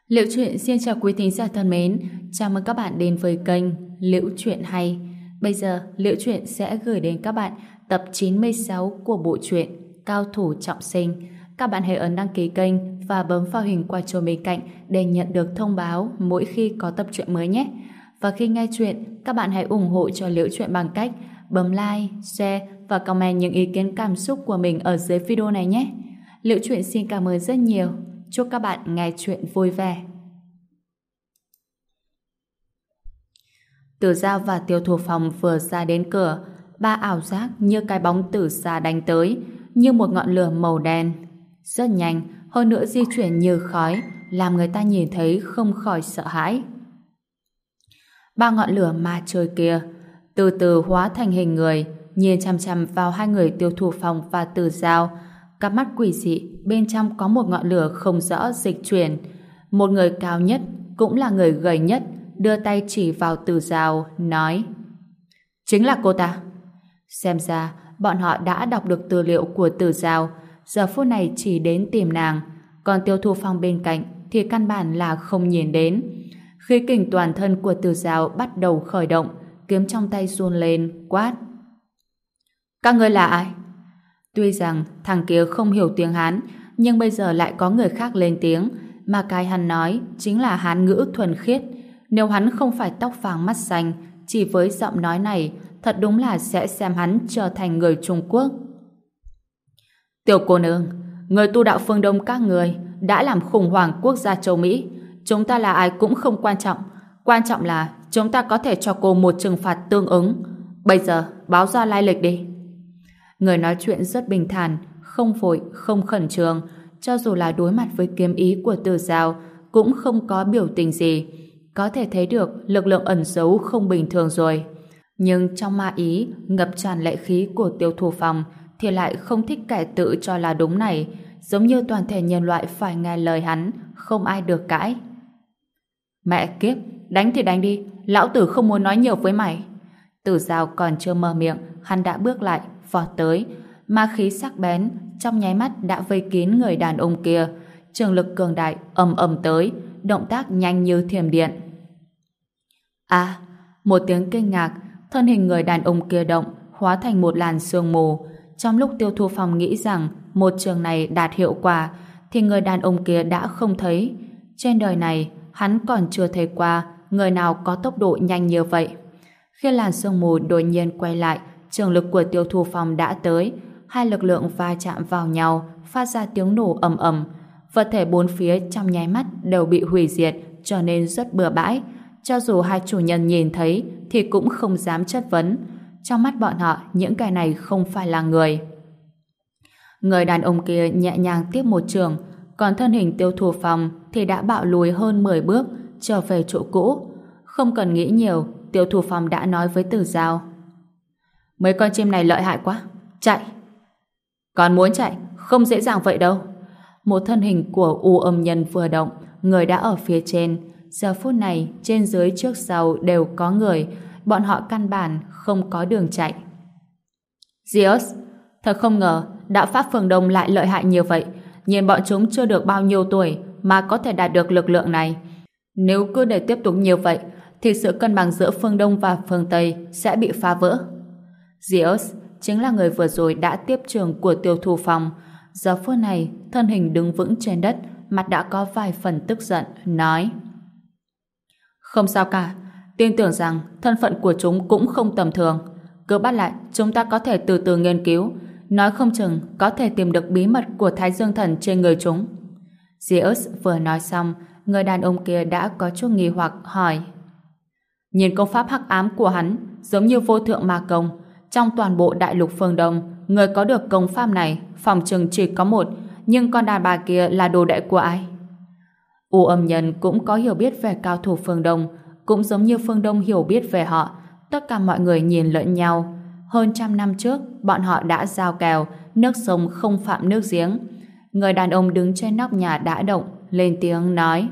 Liễu Chuyện xin chào quý thính giả thân mến, chào mừng các bạn đến với kênh Liễu Chuyện Hay. Bây giờ, Liễu Chuyện sẽ gửi đến các bạn tập 96 của bộ truyện Cao Thủ Trọng Sinh. Các bạn hãy ấn đăng ký kênh và bấm vào hình quả chuông bên cạnh để nhận được thông báo mỗi khi có tập truyện mới nhé. Và khi nghe chuyện, các bạn hãy ủng hộ cho Liễu Chuyện bằng cách bấm like, share và comment những ý kiến cảm xúc của mình ở dưới video này nhé. Liễu Chuyện xin cảm ơn rất nhiều. Chúc các bạn nghe chuyện vui vẻ. Tử Giao và Tiêu Thụ Phong vừa ra đến cửa, ba ảo giác như cái bóng từ xa đánh tới, như một ngọn lửa màu đen. Rất nhanh, hơn nữa di chuyển như khói, làm người ta nhìn thấy không khỏi sợ hãi. Ba ngọn lửa ma trời kia từ từ hóa thành hình người, nhìn chằm chằm vào hai người Tiêu Thụ Phong và Tử Giao. Cặp mắt quỷ dị bên trong có một ngọn lửa không rõ dịch chuyển. Một người cao nhất, cũng là người gầy nhất, đưa tay chỉ vào Tử Giao, nói: chính là cô ta. Xem ra bọn họ đã đọc được tư liệu của Tử Giao, giờ phút này chỉ đến tìm nàng. Còn Tiêu Thụ Phong bên cạnh thì căn bản là không nhìn đến. Khí kình toàn thân của Tử Giao bắt đầu khởi động, kiếm trong tay run lên, quát: các ngươi là ai? Tuy rằng thằng kia không hiểu tiếng Hán, nhưng bây giờ lại có người khác lên tiếng, mà cái hắn nói chính là Hán ngữ thuần khiết. Nếu hắn không phải tóc vàng mắt xanh, chỉ với giọng nói này, thật đúng là sẽ xem hắn trở thành người Trung Quốc. Tiểu cô nương, người tu đạo phương Đông các người đã làm khủng hoảng quốc gia châu Mỹ. Chúng ta là ai cũng không quan trọng. Quan trọng là chúng ta có thể cho cô một trừng phạt tương ứng. Bây giờ báo ra lai lịch đi. Người nói chuyện rất bình thản, không vội, không khẩn trương, cho dù là đối mặt với kiếm ý của Tử Giao cũng không có biểu tình gì. Có thể thấy được lực lượng ẩn giấu không bình thường rồi. Nhưng trong ma ý ngập tràn lệ khí của Tiêu Thụ Phong thì lại không thích kẻ tự cho là đúng này, giống như toàn thể nhân loại phải nghe lời hắn, không ai được cãi. Mẹ kiếp, đánh thì đánh đi, lão tử không muốn nói nhiều với mày. Tử Giao còn chưa mở miệng, hắn đã bước lại, vọt tới, ma khí sắc bén trong nháy mắt đã vây kín người đàn ông kia, trường lực cường đại ầm ầm tới, động tác nhanh như thiểm điện. À, một tiếng kinh ngạc, thân hình người đàn ông kia động, hóa thành một làn sương mù. Trong lúc Tiêu Thụ Phong nghĩ rằng một trường này đạt hiệu quả, thì người đàn ông kia đã không thấy. Trên đời này, hắn còn chưa thấy qua người nào có tốc độ nhanh như vậy. Khi làn sương mù đột nhiên quay lại, trường lực của Tiêu Thụ Phong đã tới, hai lực lượng va chạm vào nhau, phát ra tiếng nổ ầm ầm. Vật thể bốn phía trong nháy mắt đều bị hủy diệt, trở nên rất bừa bãi. Cho dù hai chủ nhân nhìn thấy thì cũng không dám chất vấn. Trong mắt bọn họ, những cái này không phải là người. Người đàn ông kia nhẹ nhàng tiếp một trường, còn thân hình Tiêu Thụ Phong thì đã bạo lùi hơn 10 bước, trở về chỗ cũ. Không cần nghĩ nhiều, Tiêu Thụ Phong đã nói với Tử Giao: mấy con chim này lợi hại quá, chạy. Còn muốn chạy, không dễ dàng vậy đâu. Một thân hình của U Âm Nhân vừa động, người đã ở phía trên. Giờ phút này, trên dưới trước sau đều có người, bọn họ căn bản không có đường chạy. Zeus, thật không ngờ, đạo pháp phương Đông lại lợi hại như vậy. Nhìn bọn chúng chưa được bao nhiêu tuổi mà có thể đạt được lực lượng này. Nếu cứ để tiếp tục như vậy, thì sự cân bằng giữa phương Đông và phương Tây sẽ bị phá vỡ. Zeus chính là người vừa rồi đã tiếp trường của Tiêu Thụ Phong. Giờ phút này, thân hình đứng vững trên đất, mặt đã có vài phần tức giận, nói: không sao cả, tin tưởng rằng thân phận của chúng cũng không tầm thường. Cứ bắt lại, chúng ta có thể từ từ nghiên cứu, nói không chừng có thể tìm được bí mật của Thái Dương Thần trên người chúng. Zeus vừa nói xong, người đàn ông kia đã có chút nghi hoặc hỏi: nhìn công pháp hắc ám của hắn giống như vô thượng ma công. Trong toàn bộ đại lục phương Đông, người có được công pháp này phòng chừng chỉ có một, nhưng con đàn bà kia là đồ đệ của ai? U Âm Nhân cũng có hiểu biết về cao thủ phương Đông, cũng giống như phương Đông hiểu biết về họ. Tất cả mọi người nhìn lẫn nhau. Hơn 100 năm trước, bọn họ đã giao kèo, nước sông không phạm nước giếng. Người đàn ông đứng trên nóc nhà đã động, lên tiếng nói: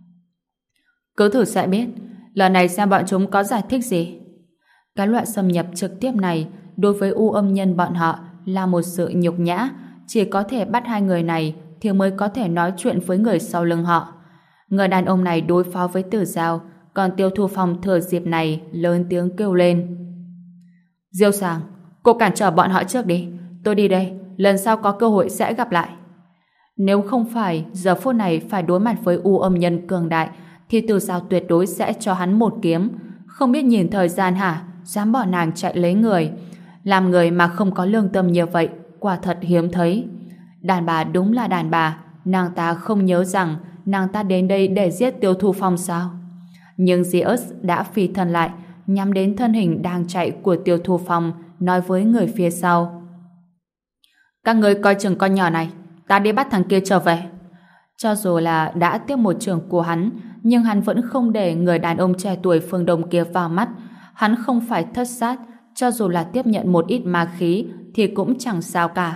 cứ thử sẽ biết, lần này xem bọn chúng có giải thích gì. Cái loại xâm nhập trực tiếp này đối với U Âm Nhân bọn họ là một sự nhục nhã. Chỉ có thể bắt hai người này thì mới có thể nói chuyện với người sau lưng họ. Người đàn ông này đối phó với Tử Giao, còn Tiêu Thu Phong thừa dịp này lớn tiếng kêu lên. Diêu Sàng, cô cản trở bọn họ trước đi. Tôi đi đây, lần sau có cơ hội sẽ gặp lại. Nếu không phải giờ phút này phải đối mặt với U Âm Nhân cường đại, thì Tử Giao tuyệt đối sẽ cho hắn một kiếm. Không biết nhìn thời gian hả? Dám bỏ nàng chạy lấy người. Làm người mà không có lương tâm như vậy, quả thật hiếm thấy. Đàn bà đúng là đàn bà, nàng ta không nhớ rằng nàng ta đến đây để giết Tiêu Thu Phong sao? Nhưng Zeus đã phi thân lại, nhắm đến thân hình đang chạy của Tiêu Thu Phong, nói với người phía sau. Các người coi chừng con nhỏ này, ta đi bắt thằng kia trở về. Cho dù là đã tiếp một trường của hắn, nhưng hắn vẫn không để người đàn ông trẻ tuổi phương Đông kia vào mắt. Hắn không phải thất sát, cho dù là tiếp nhận một ít ma khí thì cũng chẳng sao cả.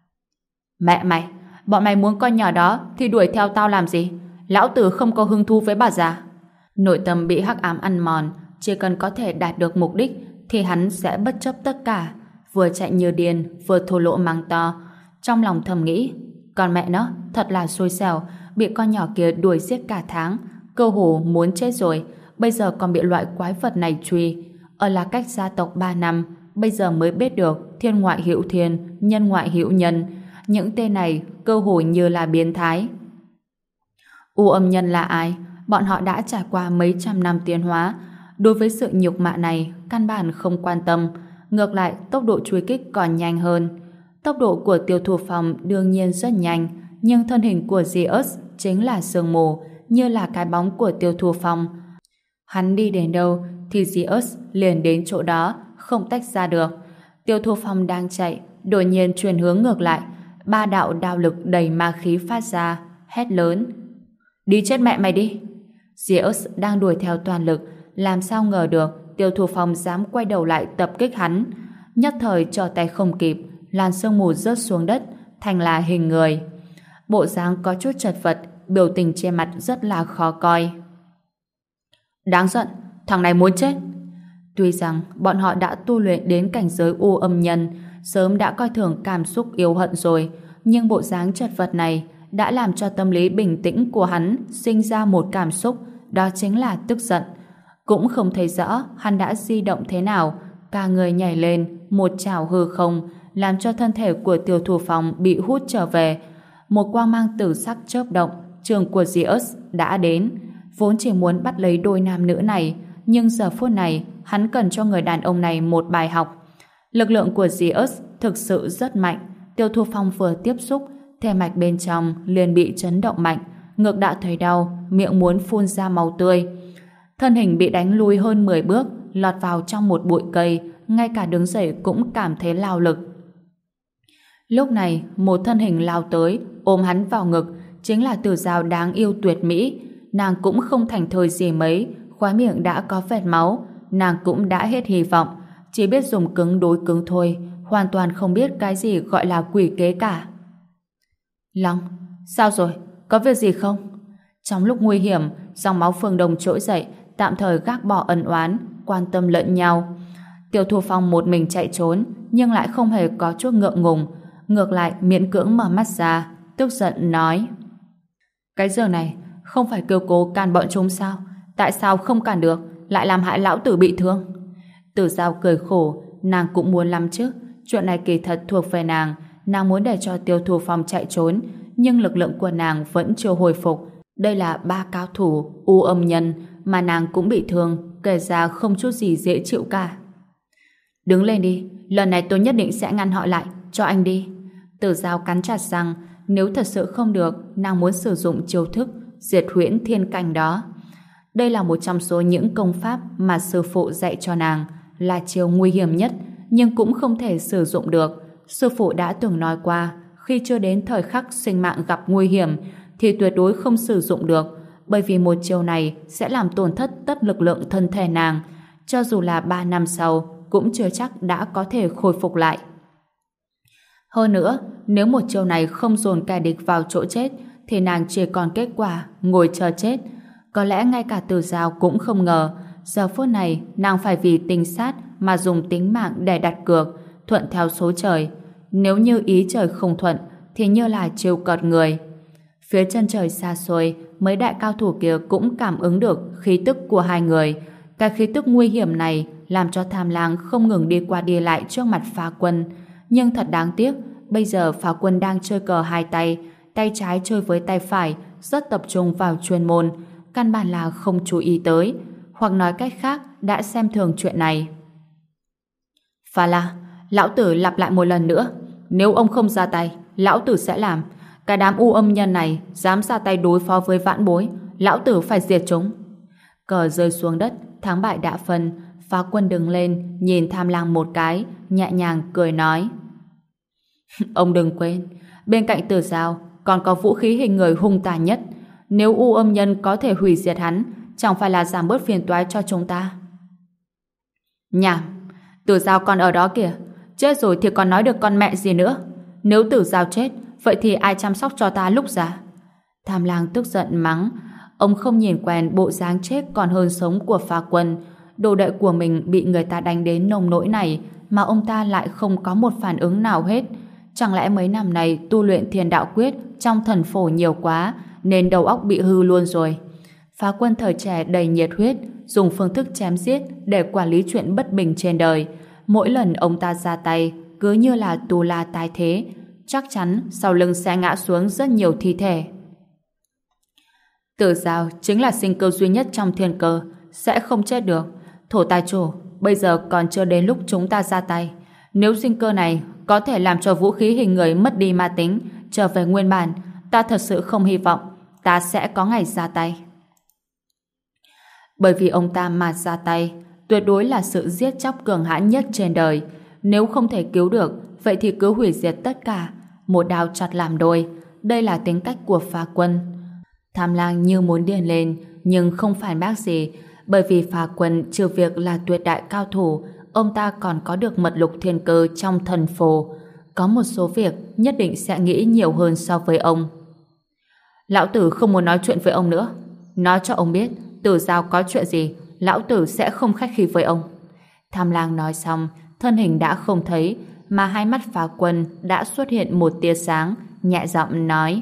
Mẹ mày, bọn mày muốn con nhỏ đó thì đuổi theo tao làm gì? Lão tử không có hứng thú với bà già. Nội tâm bị hắc ám ăn mòn, chỉ cần có thể đạt được mục đích thì hắn sẽ bất chấp tất cả, vừa chạy như điên vừa thô lỗ mắng to. Trong lòng thầm nghĩ, con mẹ nó thật là xui xẻo, bị con nhỏ kia đuổi giết cả tháng, cơ hồ muốn chết rồi, bây giờ còn bị loại quái vật này truy. Ở là cách gia tộc 3 năm, bây giờ mới biết được thiên ngoại hữu thiên, nhân ngoại hữu nhân. Những tên này cơ hồ như là biến thái. U Âm Nhân là ai? Bọn họ đã trải qua mấy trăm năm tiến hóa. Đối với sự nhục mạ này, căn bản không quan tâm. Ngược lại, tốc độ truy kích còn nhanh hơn. Tốc độ của Tiêu Thu Phong đương nhiên rất nhanh, nhưng thân hình của Zeus chính là sương mù, như là cái bóng của Tiêu Thu Phong. Hắn đi đến đâu thì Zeus liền đến chỗ đó, không tách ra được. Tiêu Thu Phong đang chạy, đột nhiên chuyển hướng ngược lại, 3 đạo đao lực đầy ma khí phát ra, hét lớn. Đi chết mẹ mày đi! Zeus đang đuổi theo toàn lực, làm sao ngờ được Tiêu Thu Phong dám quay đầu lại tập kích hắn. Nhất thời trở tay không kịp, làn sương mù rớt xuống đất, thành là hình người. Bộ dáng có chút chật vật, biểu tình trên mặt rất là khó coi. Đáng giận, thằng này muốn chết. Tuy rằng bọn họ đã tu luyện đến cảnh giới U Âm Nhân, sớm đã coi thường cảm xúc yêu hận rồi, nhưng bộ dáng chật vật này đã làm cho tâm lý bình tĩnh của hắn sinh ra một cảm xúc, đó chính là tức giận. Cũng không thấy rõ hắn đã di động thế nào, cả người nhảy lên, một chảo hư không, làm cho thân thể của Tiêu Thu Phong bị hút trở về. Một quang mang tử sắc chớp động, trường của Zeus đã đến. Vốn chỉ muốn bắt lấy đôi nam nữ này, nhưng giờ phút này hắn cần cho người đàn ông này một bài học. Lực lượng của Zeus thực sự rất mạnh. Tiêu Thu Phong vừa tiếp xúc, thể mạch bên trong liền bị chấn động mạnh, ngực đã thấy đau, miệng muốn phun ra máu tươi. Thân hình bị đánh lui hơn 10 bước, lọt vào trong một bụi cây, ngay cả đứng dậy cũng cảm thấy lao lực. Lúc này, một thân hình lao tới, ôm hắn vào ngực, chính là Tử Giao đáng yêu tuyệt mỹ. Nàng cũng không thành thơi gì mấy, khóe miệng đã có vệt máu, nàng cũng đã hết hy vọng, chỉ biết dùng cứng đối cứng thôi, hoàn toàn không biết cái gì gọi là quỷ kế cả. Long, sao rồi? Có việc gì không? Trong lúc nguy hiểm, dòng máu phương Đông trỗi dậy, tạm thời gác bỏ ân oán, quan tâm lẫn nhau. Tiêu Thu Phong một mình chạy trốn, nhưng lại không hề có chút ngượng ngùng, ngược lại miễn cưỡng mở mắt ra, tức giận nói: Cái giờ này không phải kêu cố can bọn chúng sao? Tại sao không cản được, lại làm hại lão tử bị thương? Tử Giao cười khổ, nàng cũng muốn làm chứ. Chuyện này kỳ thật thuộc về nàng, nàng muốn để cho Tiêu Thu Phong chạy trốn, nhưng lực lượng của nàng vẫn chưa hồi phục. Đây là 3 cao thủ U Âm Nhân, mà nàng cũng bị thương, kể ra không chút gì dễ chịu cả. Đứng lên đi, lần này tôi nhất định sẽ ngăn họ lại, cho anh đi. Tử Giao cắn chặt răng, nếu thật sự không được, nàng muốn sử dụng chiêu thức diệt huyễn thiên cảnh đó. Đây là một trong số những công pháp mà sư phụ dạy cho nàng, là chiêu nguy hiểm nhất, nhưng cũng không thể sử dụng được. Sư phụ đã từng nói qua, khi chưa đến thời khắc sinh mạng gặp nguy hiểm thì tuyệt đối không sử dụng được, bởi vì một chiêu này sẽ làm tổn thất tất lực lượng thân thể nàng, cho dù là 3 năm sau cũng chưa chắc đã có thể khôi phục lại. Hơn nữa, nếu một chiêu này không dồn kẻ địch vào chỗ chết thì nàng chỉ còn kết quả ngồi chờ chết. Có lẽ ngay cả Tử Giao cũng không ngờ giờ phút này nàng phải vì tình sát mà dùng tính mạng để đặt cược, thuận theo số trời. Nếu như ý trời không thuận thì như là trêu cợt người. Phía chân trời xa xôi, mấy đại cao thủ kia cũng cảm ứng được khí tức của hai người. Cái khí tức nguy hiểm này làm cho Tham Lang không ngừng đi qua đi lại trước mặt Phá Quân. Nhưng thật đáng tiếc, bây giờ Phá Quân đang chơi cờ hai tay, tay trái chơi với tay phải, rất tập trung vào chuyên môn, căn bản là không chú ý tới, hoặc nói cách khác, đã xem thường chuyện này. Phá La, lão tử lặp lại một lần nữa, nếu ông không ra tay, lão tử sẽ làm. Cái đám u âm nhân này dám ra tay đối phó với vãn bối, lão tử phải diệt chúng. Cờ rơi xuống đất, thắng bại đã phân. Phá Quân đứng lên, nhìn Tham Lang một cái, nhẹ nhàng cười nói: ông đừng quên, bên cạnh Tử Giao còn có vũ khí hình người hung tàn nhất. Nếu u âm nhân có thể hủy diệt hắn, chẳng phải là giảm bớt phiền toái cho chúng ta? Nhảm, Tử Giao còn ở đó kìa, chết rồi thì còn nói được con mẹ gì nữa. Nếu Tử Giao chết, vậy thì ai chăm sóc cho ta lúc già? Tham Lang tức giận mắng. Ông không nhìn quen bộ dáng chết còn hơn sống của Phá Quân. Đồ đệ của mình bị người ta đánh đến nông nỗi này mà ông ta lại không có một phản ứng nào hết. Chẳng lẽ mấy năm này tu luyện Thiên Đạo Quyết trong thần phổ nhiều quá nên đầu óc bị hư luôn rồi? Phá Quân thời trẻ đầy nhiệt huyết, dùng phương thức chém giết để quản lý chuyện bất bình trên đời. Mỗi lần ông ta ra tay cứ như là tù la tái thế, chắc chắn sau lưng sẽ ngã xuống rất nhiều thi thể. Tử Giao chính là sinh cơ duy nhất trong thiên cơ, sẽ không chết được. Thổ tài chủ, bây giờ còn chưa đến lúc chúng ta ra tay. Nếu sinh cơ này có thể làm cho vũ khí hình người mất đi ma tính, trở về nguyên bản, ta thật sự không hy vọng ta sẽ có ngày ra tay. Bởi vì ông ta mà ra tay, tuyệt đối là sự giết chóc cường hãn nhất trên đời. Nếu không thể cứu được, vậy thì cứ hủy diệt tất cả, một đao chặt làm đôi. Đây là tính cách của Phá Quân. Tham Lang như muốn điên lên, nhưng không phản bác gì, bởi vì Phá Quân trừ việc là tuyệt đại cao thủ, ông ta còn có được mật lục thiên cơ trong thần phổ. Có một số việc nhất định sẽ nghĩ nhiều hơn so với ông. Lão tử không muốn nói chuyện với ông nữa. Nói cho ông biết, Tử Giao có chuyện gì, lão tử sẽ không khách khí với ông. Tham Lang nói xong, thân hình đã không thấy, mà hai mắt Phá Quân đã xuất hiện một tia sáng, nhẹ giọng nói: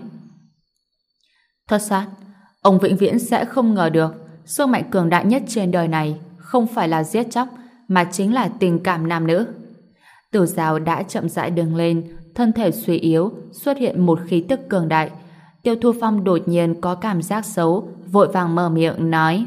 Thất sát, ông vĩnh viễn sẽ không ngờ được, sức mạnh cường đại nhất trên đời này không phải là giết chóc, mà chính là tình cảm nam nữ. Tử Giao đã chậm rãi đứng lên, thân thể suy yếu, xuất hiện một khí tức cường đại. Tiêu Thu Phong đột nhiên có cảm giác xấu, vội vàng mở miệng nói: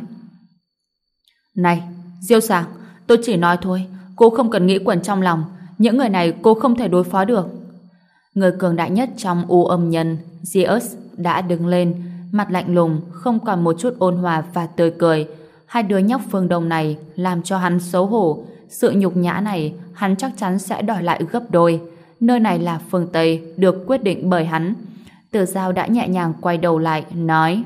Này, Diêu Sàng, tôi chỉ nói thôi, cô không cần nghĩ quẩn trong lòng, những người này cô không thể đối phó được. Người cường đại nhất trong u âm nhân, Zeus, đã đứng lên, mặt lạnh lùng, không còn một chút ôn hòa và tươi cười. Hai đứa nhóc phương Đông này làm cho hắn xấu hổ. Sự nhục nhã này hắn chắc chắn sẽ đòi lại gấp đôi. Nơi này là phương Tây, được quyết định bởi hắn. Tử Giao đã nhẹ nhàng quay đầu lại, nói: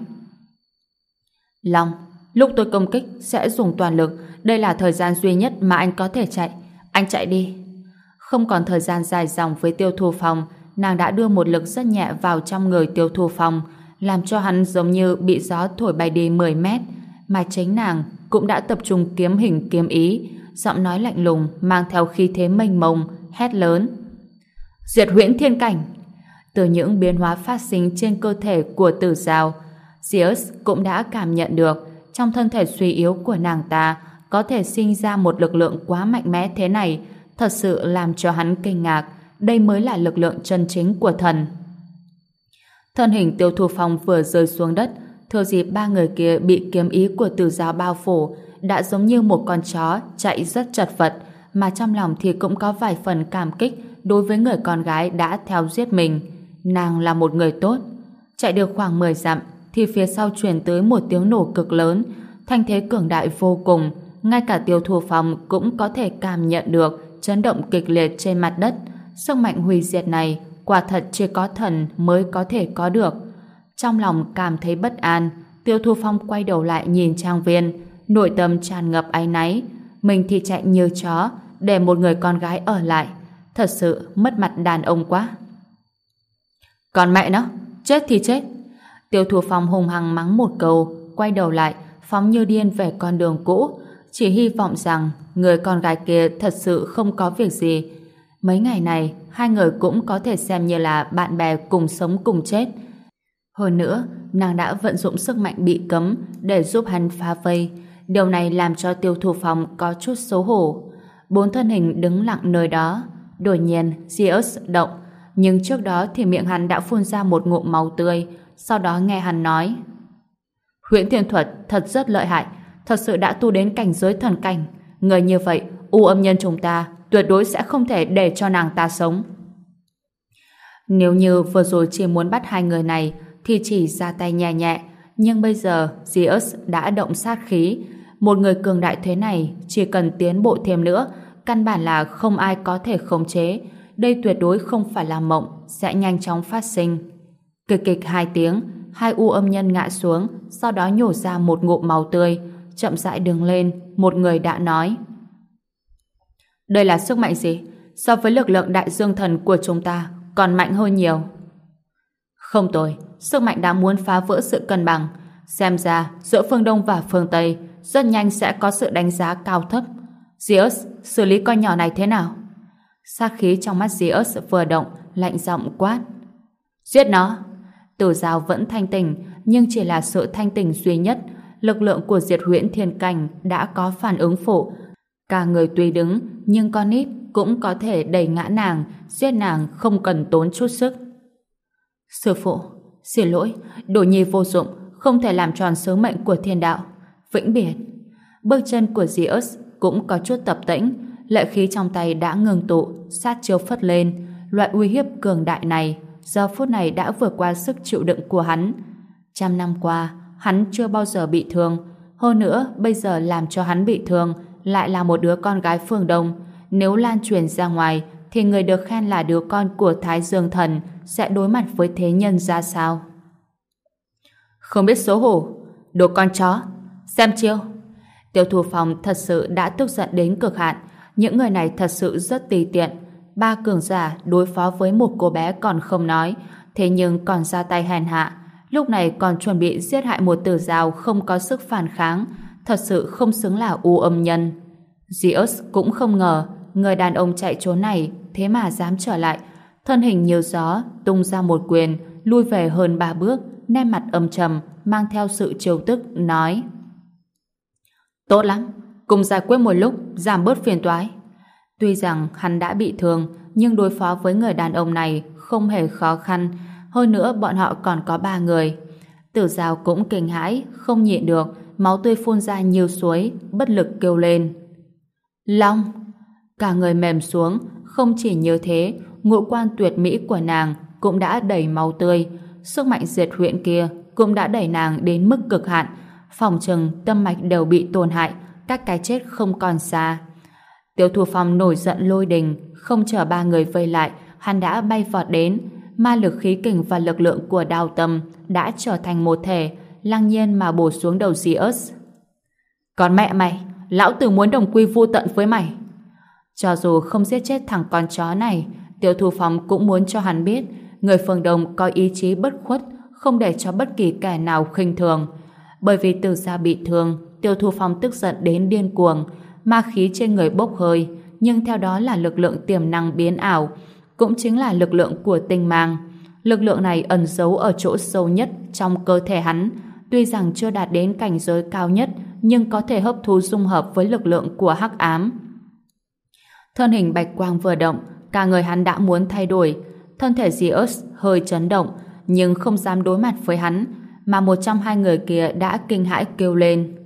Long, lúc tôi công kích sẽ dùng toàn lực. Đây là thời gian duy nhất mà anh có thể chạy. Anh chạy đi. Không còn thời gian dài dòng với Tiêu Thu Phong, nàng đã đưa một lực rất nhẹ vào trong người Tiêu Thu Phong, làm cho hắn giống như bị gió thổi bay đi 10 mét, mà chính nàng cũng đã tập trung kiếm hình kiếm ý, giọng nói lạnh lùng mang theo khí thế mênh mông, hét lớn: Diệt huyễn thiên cảnh! Từ những biến hóa phát sinh trên cơ thể của Tử Giao, Zeus cũng đã cảm nhận được trong thân thể suy yếu của nàng ta có thể sinh ra một lực lượng quá mạnh mẽ thế này, thật sự làm cho hắn kinh ngạc. Đây mới là lực lượng chân chính của thần. Thân hình Tiêu Thu Phong vừa rơi xuống đất, thừa dịp ba người kia bị kiếm ý của Tử Giao bao phủ, đã giống như một con chó chạy rất chật vật, mà trong lòng thì cũng có vài phần cảm kích đối với người con gái đã theo giết mình. Nàng là một người tốt. Chạy được khoảng 10 dặm thì phía sau truyền tới một tiếng nổ cực lớn, thanh thế cường đại vô cùng, ngay cả Tiêu Thu Phong cũng có thể cảm nhận được chấn động kịch liệt trên mặt đất. Sức mạnh hủy diệt này quả thật chỉ có thần mới có thể có được. Trong lòng cảm thấy bất an, Tiêu Thu Phong quay đầu lại nhìn Trang Viên, nội tâm tràn ngập áy náy. Mình thì chạy như chó để một người con gái ở lại, thật sự mất mặt đàn ông quá. Còn mẹ nó, chết thì chết. Tiêu Thu Phong hùng hăng mắng một câu, quay đầu lại phóng như điên về con đường cũ, chỉ hy vọng rằng người con gái kia thật sự không có việc gì. Mấy ngày này hai người cũng có thể xem như là bạn bè cùng sống cùng chết. Hơn nữa, nàng đã vận dụng sức mạnh bị cấm để giúp hắn phá vây. Điều này làm cho Tiêu Thu Phong có chút xấu hổ. 4 thân hình đứng lặng nơi đó. Đột nhiên, Zeus động, nhưng trước đó thì miệng hắn đã phun ra một ngụm máu tươi. Sau đó nghe hắn nói: Huyễn Thiên Thuật thật rất lợi hại, thật sự đã tu đến cảnh giới thần cảnh. Người như vậy, U Âm Nhân chúng ta tuyệt đối sẽ không thể để cho nàng ta sống. Nếu như vừa rồi chỉ muốn bắt hai người này thì chỉ ra tay nhẹ nhẹ, nhưng bây giờ Zeus đã động sát khí. Một người cường đại thế này chỉ cần tiến bộ thêm nữa, căn bản là không ai có thể khống chế. Đây tuyệt đối không phải là mộng, sẽ nhanh chóng phát sinh. Kịch kịch 2 tiếng, 2 U Âm Nhân ngã xuống, sau đó nhổ ra một ngụm máu tươi, chậm rãi đứng lên. Một người đã nói: Đây là sức mạnh gì? So với lực lượng đại dương thần của chúng ta còn mạnh hơn nhiều. Không tồi, sức mạnh đã muốn phá vỡ sự cân bằng. Xem ra giữa phương Đông và phương Tây rất nhanh sẽ có sự đánh giá cao thấp. Zeus, xử lý con nhỏ này thế nào? Sát khí trong mắt Zeus vừa động, lạnh giọng quát: Giết nó! Tử Giao vẫn thanh tỉnh, nhưng chỉ là sự thanh tỉnh duy nhất. Lực lượng của Diệt Huyễn Thiên Cảnh đã có phản ứng phụ. Cả người tuy đứng, nhưng con nít cũng có thể đẩy ngã nàng, giết nàng không cần tốn chút sức. Sư phụ, xin lỗi, Đồ Nhi vô dụng, không thể làm tròn sứ mệnh của thiên đạo. Vĩnh biệt. Bước chân của Zeus cũng có chút tập tễnh, lệ khí trong tay đã ngừng tụ, sát chiêu phất lên. Loại uy hiếp cường đại này giờ phút này đã vượt qua sức chịu đựng của hắn. 100 năm qua, hắn chưa bao giờ bị thương. Hơn nữa, bây giờ làm cho hắn bị thương lại là một đứa con gái phương Đông. Nếu lan truyền ra ngoài, thì người được khen là đứa con của Thái Dương Thần sẽ đối mặt với thế nhân ra sao? Không biết xấu hổ, đồ con chó, xem chiêu. Tiêu Thu Phong thật sự đã tức giận đến cực hạn. Những người này thật sự rất tùy tiện. 3 cường giả đối phó với một cô bé còn không nói, thế nhưng còn ra tay hèn hạ. Lúc này còn chuẩn bị giết hại một Tử Giao không có sức phản kháng, thật sự không xứng là U Âm Nhân. Zeus cũng không ngờ người đàn ông chạy trốn này thế mà dám trở lại. Thân hình như gió tung ra một quyền, lui về hơn 3 bước, nét mặt âm trầm mang theo sự trêu tức nói: Tốt lắm, cùng giải quyết một lúc, giảm bớt phiền toái. Tuy rằng hắn đã bị thương, nhưng đối phó với người đàn ông này không hề khó khăn. Hơn nữa bọn họ còn có 3 người. Tử Giao cũng kinh hãi, không nhịn được, máu tươi phun ra nhiều suối, bất lực kêu lên: Long! Cả người mềm xuống. Không chỉ như thế, ngũ quan tuyệt mỹ của nàng cũng đã đầy máu tươi. Sức mạnh diệt huyễn kia cũng đã đẩy nàng đến mức cực hạn. Phòng chừng tâm mạch đều bị tổn hại, cách cái chết không còn xa. Tiêu Thu Phong nổi giận lôi đình, không chờ 3 người vây lại, hắn đã bay vọt đến. Ma lực khí kình và lực lượng của Đao Tâm đã trở thành một thể, lăng nhiên mà bổ xuống đầu Zeus. Còn mẹ mày, lão tử muốn đồng quy vu tận với mày. Cho dù không giết chết thằng con chó này, Tiêu Thu Phong cũng muốn cho hắn biết người phương Đông có ý chí bất khuất, không để cho bất kỳ kẻ nào khinh thường. Bởi vì Tử Giao bị thương, Tiêu Thu Phong tức giận đến điên cuồng, ma khí trên người bốc hơi, nhưng theo đó là lực lượng tiềm năng biến ảo, cũng chính là lực lượng của tinh mang. Lực lượng này ẩn giấu ở chỗ sâu nhất trong cơ thể hắn, tuy rằng chưa đạt đến cảnh giới cao nhất, nhưng có thể hấp thu dung hợp với lực lượng của hắc ám. Thân hình bạch quang vừa động, cả người hắn đã muốn thay đổi. Thân thể Zeus hơi chấn động, nhưng không dám đối mặt với hắn, mà một trong 2 người kia đã kinh hãi kêu lên: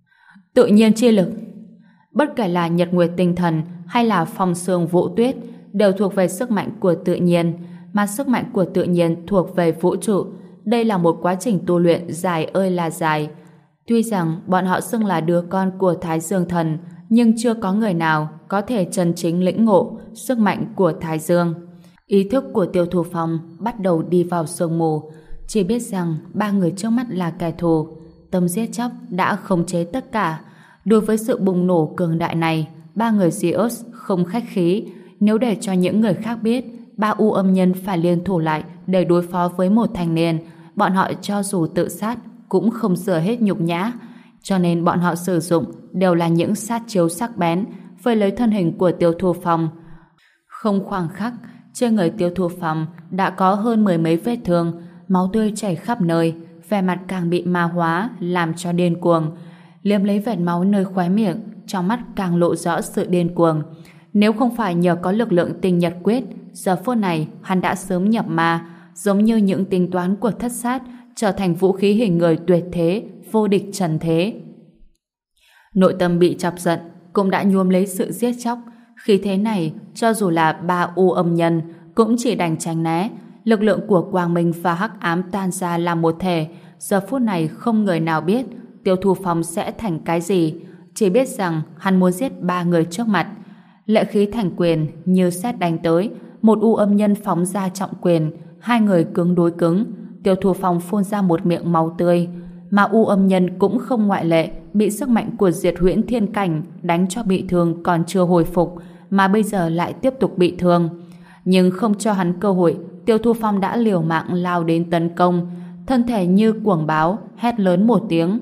Tự nhiên chi lực! Bất kể là nhật nguyệt tinh thần hay là phong sương vũ tuyết đều thuộc về sức mạnh của tự nhiên, mà sức mạnh của tự nhiên thuộc về vũ trụ. Đây là một quá trình tu luyện dài ơi là dài. Tuy rằng bọn họ xưng là đứa con của Thái Dương Thần, nhưng chưa có người nào có thể chân chính lĩnh ngộ sức mạnh của Thái Dương. Ý thức của Tiêu Thu Phong bắt đầu đi vào sương mù, chỉ biết rằng 3 người trước mắt là kẻ thù. Tâm giết chóc đã khống chế tất cả. Đối với sự bùng nổ cường đại này, 3 người Zeus không khách khí. Nếu để cho những người khác biết 3 U Âm Nhân phải liên thủ lại để đối phó với một thanh niên, bọn họ cho dù tự sát cũng không sửa hết nhục nhã. Cho nên bọn họ sử dụng đều là những sát chiêu sắc bén với lấy thân hình của Tiêu Thu Phong. Không khoảng khắc, trên người Tiêu Thu Phong đã có hơn 10 mấy vết thương, máu tươi chảy khắp nơi, vẻ mặt càng bị ma hóa, làm cho điên cuồng. Liếm lấy vệt máu nơi khóe miệng, trong mắt càng lộ rõ sự điên cuồng. Nếu không phải nhờ có lực lượng tinh nhật quyết, giờ phút này hắn đã sớm nhập ma, giống như những tính toán của thất sát, trở thành vũ khí hình người tuyệt thế, vô địch trần thế. Nội tâm bị chọc giận, cũng đã nhuốm lấy sự giết chóc. Khi thế này, cho dù là ba u âm nhân, cũng chỉ đành tránh né. Lực lượng của quang minh và hắc ám tan ra làm một thể. Giờ phút này không người nào biết Tiêu Thu Phong sẽ thành cái gì, chỉ biết rằng hắn muốn giết ba người trước mặt. Lệ khí thành quyền như sét đánh tới, một u âm nhân phóng ra trọng quyền, hai người cứng đối cứng. Tiêu Thu Phong phun ra một miệng máu tươi, mà u âm nhân cũng không ngoại lệ, bị sức mạnh của Diệt Huyễn Thiên Cảnh đánh cho bị thương còn chưa hồi phục, mà bây giờ lại tiếp tục bị thương. Nhưng không cho hắn cơ hội, Tiêu Thu Phong đã liều mạng lao đến tấn công, thân thể như cuồng báo, hét lớn một tiếng.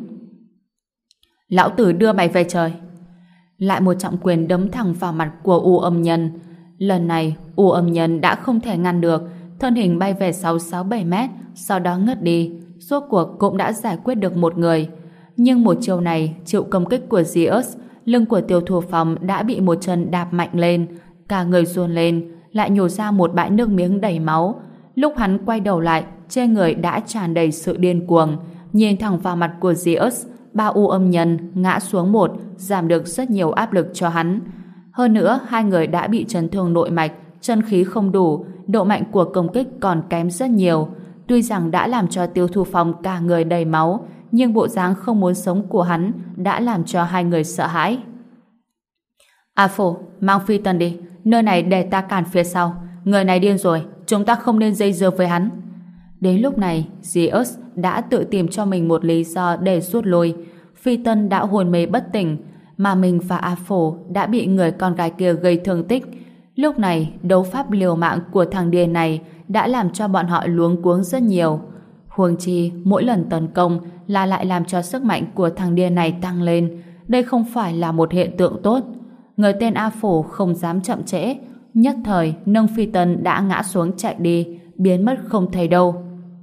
Lão tử đưa mày về trời! Lại một trọng quyền đấm thẳng vào mặt của u âm nhân. Lần này, u âm nhân đã không thể ngăn được, thân hình bay về 6-7 mét, sau đó ngất đi. Rốt cuộc cũng đã giải quyết được một người. Nhưng một chiều này, chịu công kích của Zeus, lưng của Tiêu Thu Phong đã bị một chân đạp mạnh lên, cả người run lên, lại nhổ ra một bãi nước miếng đầy máu. Lúc hắn quay đầu lại, trên người đã tràn đầy sự điên cuồng, nhìn thẳng vào mặt của Zeus. Ba u âm nhân ngã xuống một, giảm được rất nhiều áp lực cho hắn. Hơn nữa, hai người đã bị chấn thương nội mạch, chân khí không đủ, độ mạnh của công kích còn kém rất nhiều. Tuy rằng đã làm cho Tiêu Thu Phong cả người đầy máu, nhưng bộ dáng không muốn sống của hắn đã làm cho hai người sợ hãi. A Phổ, mang Phi Tân đi, nơi này để ta cản phía sau. Người này điên rồi, chúng ta không nên dây dưa với hắn. Đến lúc này, Zeus đã tự tìm cho mình một lý do để rút lui. Phi Tân đã hôn mê bất tỉnh, mà mình và A Phổ đã bị người con gái kia gây thương tích. Lúc này, đấu pháp liều mạng của thằng điên này đã làm cho bọn họ luống cuống rất nhiều. Huống chi, mỗi lần tấn công là lại làm cho sức mạnh của thằng điên này tăng lên. Đây không phải là một hiện tượng tốt. Người tên A Phổ không dám chậm trễ, nhất thời nâng Phi Tân đã ngã xuống chạy đi, biến mất không thấy đâu.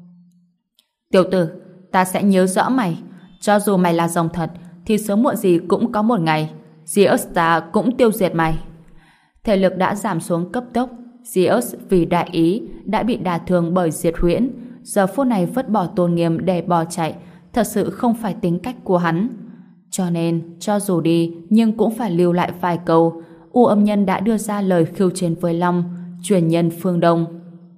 Tiểu tử, ta sẽ nhớ rõ mày. Cho dù mày là rồng thật, thì sớm muộn gì cũng có một ngày Zeus ta cũng tiêu diệt mày. Thể lực đã giảm xuống cấp tốc. Zeus vì đại ý đã bị đả thương bởi Diệt Huyễn, giờ phút này vứt bỏ tôn nghiêm để bỏ chạy, thật sự không phải tính cách của hắn. Cho nên, cho dù đi, nhưng cũng phải lưu lại vài câu. U âm nhân đã đưa ra lời khiêu chiến với Long, truyền nhân phương Đông.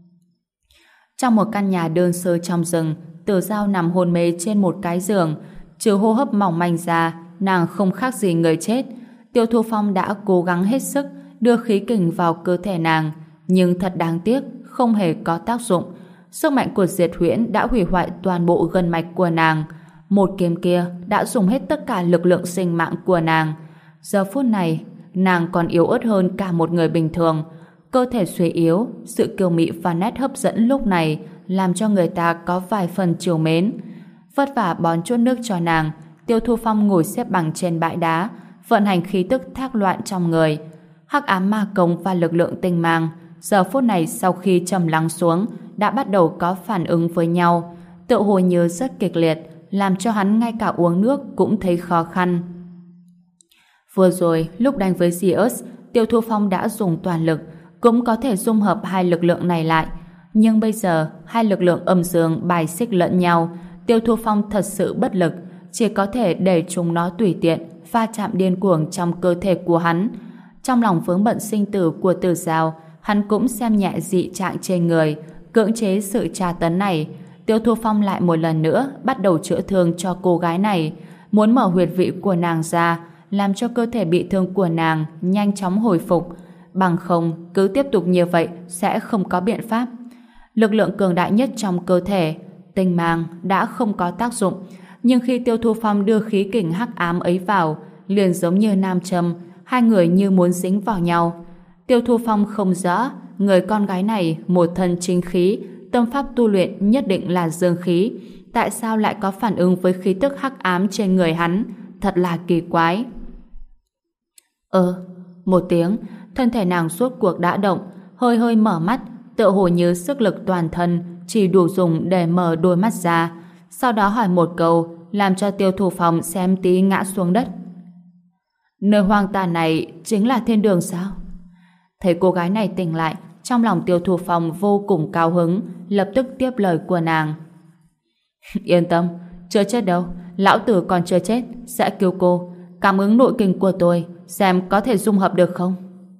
Trong một căn nhà đơn sơ trong rừng, Tử Giao nằm hôn mê trên một cái giường, trừ hô hấp mỏng manh ra, nàng không khác gì người chết. Tiêu Thu Phong đã cố gắng hết sức đưa khí kình vào cơ thể nàng, nhưng thật đáng tiếc, không hề có tác dụng. Sức mạnh của Diệt Huyễn đã hủy hoại toàn bộ gân mạch của nàng. Một kiếm kia đã dùng hết tất cả lực lượng sinh mạng của nàng. Giờ phút này, nàng còn yếu ớt hơn cả một người bình thường. Cơ thể suy yếu, sự kiêu mị và nét hấp dẫn lúc này làm cho người ta có vài phần trìu mến. Vất vả bón chút nước cho nàng, Tiêu Thu Phong ngồi xếp bằng trên bãi đá, vận hành khí tức thác loạn trong người. Hắc ám ma công và lực lượng tinh mang giờ phút này sau khi trầm lắng xuống đã bắt đầu có phản ứng với nhau, tựa hồ như rất kịch liệt, làm cho hắn ngay cả uống nước cũng thấy khó khăn. Vừa rồi lúc đánh với Zeus, Tiêu Thu Phong đã dùng toàn lực, cũng có thể dung hợp hai lực lượng này lại, nhưng bây giờ hai lực lượng âm dương bài xích lẫn nhau, Tiêu Thu Phong thật sự bất lực, chỉ có thể để chúng nó tùy tiện va chạm điên cuồng trong cơ thể của hắn. Trong lòng vướng bận sinh tử của Tử Giao, hắn cũng xem nhẹ dị trạng trên người, cưỡng chế sự tra tấn này. Tiêu Thu Phong lại một lần nữa bắt đầu chữa thương cho cô gái này, muốn mở huyệt vị của nàng ra, làm cho cơ thể bị thương của nàng nhanh chóng hồi phục. Bằng không, cứ tiếp tục như vậy sẽ không có biện pháp. Lực lượng cường đại nhất trong cơ thể, tinh mang, đã không có tác dụng, nhưng khi Tiêu Thu Phong đưa khí kình hắc ám ấy vào, liền giống như nam châm, hai người như muốn dính vào nhau. Tiêu Thu Phong không rõ, người con gái này một thân chính khí, tâm pháp tu luyện nhất định là dương khí, tại sao lại có phản ứng với khí tức hắc ám trên người hắn, thật là kỳ quái. Một tiếng, thân thể nàng suốt cuộc đã động, hơi hơi mở mắt, tựa hồ như sức lực toàn thân chỉ đủ dùng để mở đôi mắt ra. sau đó hỏi một câu làm cho Tiêu Thủ Phong xem tí ngã xuống đất. Nơi hoang tàn này chính là thiên đường sao? Thấy cô gái này tỉnh lại, trong lòng Tiêu Thủ Phong vô cùng cao hứng, lập tức tiếp lời của nàng. Yên tâm, chưa chết đâu, lão tử còn chưa chết, sẽ cứu cô. Cảm ứng nội kinh của tôi, xem có thể dung hợp được không?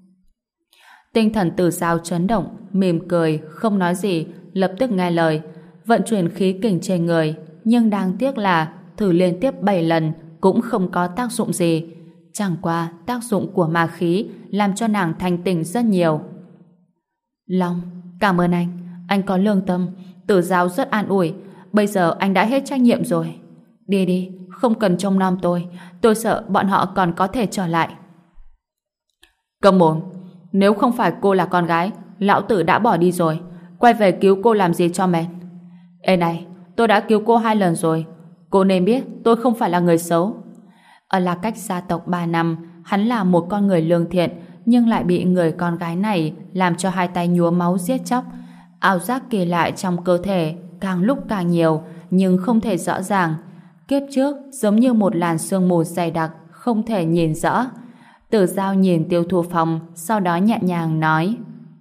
Tinh thần Tử Dao chấn động, mỉm cười, không nói gì, lập tức nghe lời, vận chuyển khí kình trên người, nhưng đáng tiếc là thử liên tiếp 7 lần cũng không có tác dụng gì. Chẳng qua tác dụng của ma khí làm cho nàng thanh tỉnh rất nhiều. Long, cảm ơn anh có lương tâm, Tử Dao rất an ủi, bây giờ anh đã hết trách nhiệm rồi. Đi đi, không cần trông nom tôi sợ bọn họ còn có thể trở lại. Câm mồm, nếu không phải cô là con gái, lão tử đã bỏ đi rồi, quay về cứu cô làm gì cho mệt. Ê này, tôi đã cứu cô 2 lần rồi, cô nên biết tôi không phải là người xấu. Ở La Cách gia tộc 3 năm, hắn là một con người lương thiện, nhưng lại bị người con gái này làm cho 2 tay nhuốm máu giết chóc. Ảo giác kỳ lạ trong cơ thể càng lúc càng nhiều, nhưng không thể rõ ràng. Kiếp trước giống như một làn sương mù dày đặc, không thể nhìn rõ. Tử Dao nhìn Tiêu Thủ Phong, sau đó nhẹ nhàng nói: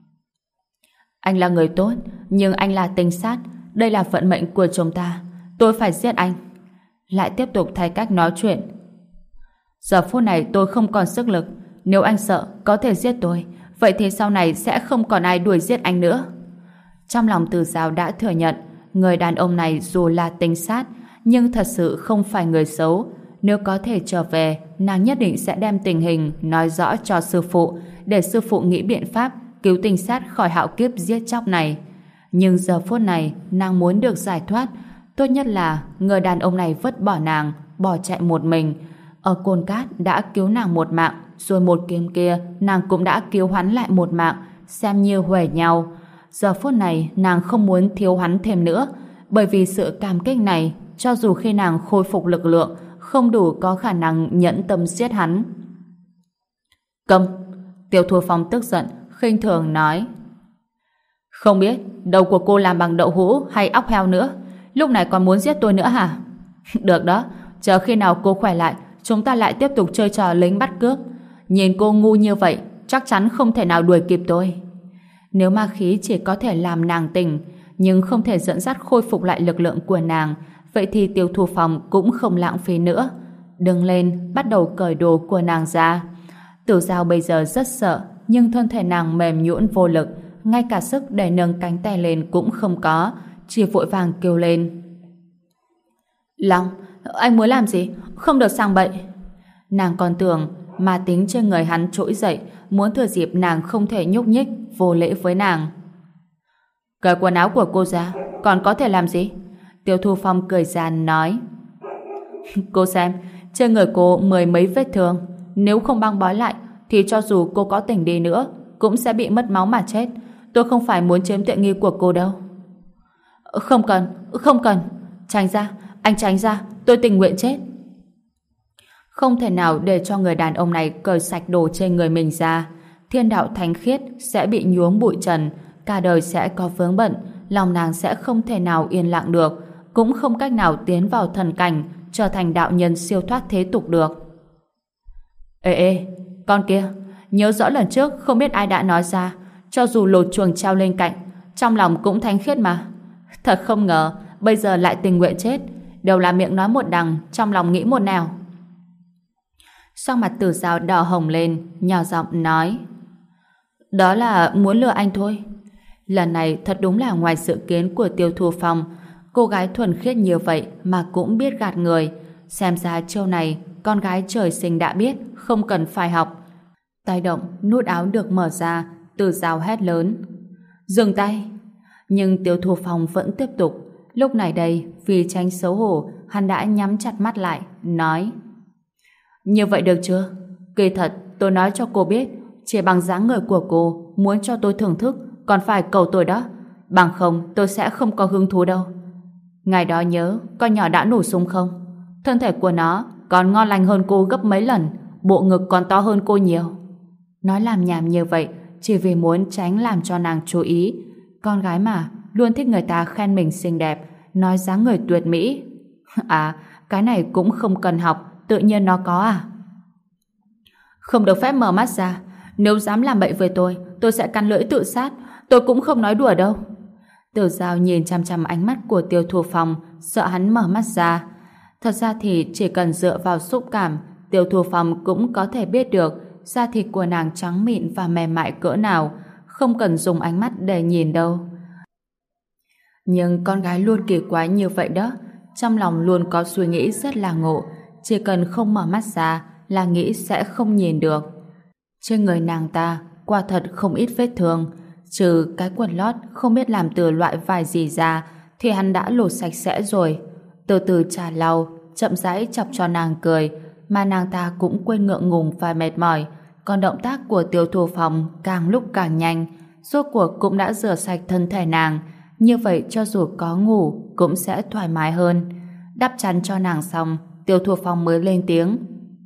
Anh là người tốt, nhưng anh là tinh sát, đây là vận mệnh của chúng ta, tôi phải giết anh. Lại tiếp tục thay cách nói chuyện. Giờ phút này tôi không còn sức lực, nếu anh sợ có thể giết tôi, vậy thì sau này sẽ không còn ai đuổi giết anh nữa. Trong lòng Tử Dao đã thừa nhận, người đàn ông này dù là tinh sát, nhưng thật sự không phải người xấu. Nếu có thể trở về, nàng nhất định sẽ đem tình hình nói rõ cho sư phụ, để sư phụ nghĩ biện pháp cứu tinh sát khỏi hạo kiếp giết chóc này. Nhưng giờ phút này, nàng muốn được giải thoát, tốt nhất là người đàn ông này vứt bỏ nàng, bỏ chạy một mình. Ở Côn Cát đã cứu nàng một mạng, rồi một kiếm kia nàng cũng đã cứu hắn lại một mạng, xem như huề nhau. Giờ phút này nàng không muốn thiếu hắn thêm nữa, bởi vì sự cảm kích này, cho dù khi nàng khôi phục lực lượng, không đủ có khả năng nhẫn tâm giết hắn. Câm! Tiêu Thủ Phong tức giận, khinh thường nói: Không biết đầu của cô làm bằng đậu hũ hay óc heo nữa, lúc này còn muốn giết tôi nữa hả? Được đó, chờ khi nào cô khỏe lại, chúng ta lại tiếp tục chơi trò lính bắt cướp. Nhìn cô ngu như vậy, chắc chắn không thể nào đuổi kịp tôi. Nếu ma khí chỉ có thể làm nàng tỉnh, nhưng không thể dẫn dắt khôi phục lại lực lượng của nàng, vậy thì Tiêu Thủ Phong cũng không lãng phí nữa. Đứng lên, bắt đầu cởi đồ của nàng ra. Tử Dao bây giờ rất sợ, nhưng thân thể nàng mềm nhũn vô lực, ngay cả sức để nâng cánh tay lên cũng không có, chỉ vội vàng kêu lên: Long, anh muốn làm gì? Không được sang bậy. Nàng còn tưởng ma tính trên người hắn trỗi dậy, muốn thừa dịp nàng không thể nhúc nhích, vô lễ với nàng. Cởi quần áo của cô ra, còn có thể làm gì? Tiêu Thủ Phong cười gian nói: Cô xem, trên người cô 10 mấy vết thương, nếu không băng bó lại thì cho dù cô có tỉnh đi nữa cũng sẽ bị mất máu mà chết. Tôi không phải muốn chiếm tiện nghi của cô đâu. Không cần, không cần. Tránh ra, anh tránh ra, tôi tình nguyện chết. Không thể nào để cho người đàn ông này cởi sạch đồ trên người mình ra. Thiên đạo thánh khiết sẽ bị nhuốm bụi trần, cả đời sẽ có vướng bận, lòng nàng sẽ không thể nào yên lặng được, cũng không cách nào tiến vào thần cảnh, trở thành đạo nhân siêu thoát thế tục được. Ê, con kia, nhớ rõ lần trước không biết ai đã nói ra, cho dù lột chuồng treo lên cạnh, trong lòng cũng thánh khiết mà. Thật không ngờ, bây giờ lại tình nguyện chết, đều là miệng nói một đằng, trong lòng nghĩ một nẻo. Sắc mặt Tử Dao đỏ hồng lên, nhỏ giọng nói: Đó là muốn lừa anh thôi. Lần này thật đúng là ngoài dự kiến của Tiêu Thủ Phong. Cô gái thuần khiết như vậy mà cũng biết gạt người. Xem ra chiêu này con gái trời sinh đã biết, không cần phải học. Tay động, nút áo được mở ra, Tử Dao hét lớn: Dừng tay! Nhưng Tiêu Thủ Phong vẫn tiếp tục. Lúc này đây, vì tránh xấu hổ, hắn đã nhắm chặt mắt lại, nói: Như vậy được chưa? Kỳ thật, tôi nói cho cô biết, chỉ bằng dáng người của cô, muốn cho tôi thưởng thức, còn phải cầu tôi đó. Bằng không, tôi sẽ không có hứng thú đâu. Ngày đó nhớ, con nhỏ đã nổ súng không? Thân thể của nó còn ngon lành hơn cô gấp mấy lần, bộ ngực còn to hơn cô nhiều. Nói làm nhảm như vậy, chỉ vì muốn tránh làm cho nàng chú ý. Con gái mà, luôn thích người ta khen mình xinh đẹp, nói dáng người tuyệt mỹ. À, cái này cũng không cần học, tự nhiên nó có à? Không được phép mở mắt ra. Nếu dám làm bậy với tôi sẽ cắn lưỡi tự sát. Tôi cũng không nói đùa đâu. Tiểu Giao nhìn chằm chằm ánh mắt của Tiêu Thu Phong, sợ hắn mở mắt ra. Thật ra thì chỉ cần dựa vào xúc cảm, Tiêu Thu Phong cũng có thể biết được da thịt của nàng trắng mịn và mềm mại cỡ nào, không cần dùng ánh mắt để nhìn đâu. Nhưng con gái luôn kỳ quái như vậy đó, trong lòng luôn có suy nghĩ rất là ngộ, chỉ cần không mở mắt ra là nghĩ sẽ không nhìn được. Trên người nàng ta quả thật không ít vết thương, trừ cái quần lót không biết làm từ loại vải gì ra thì hắn đã lột sạch sẽ rồi. Từ từ chà lau, chậm rãi chọc cho nàng cười, mà nàng ta cũng quên ngượng ngùng và mệt mỏi. Còn động tác của Tiêu Thu Phong càng lúc càng nhanh, rốt cuộc cũng đã rửa sạch thân thể nàng. Như vậy cho dù có ngủ cũng sẽ thoải mái hơn. Đắp chăn cho nàng xong, Tiêu Thu Phong mới lên tiếng.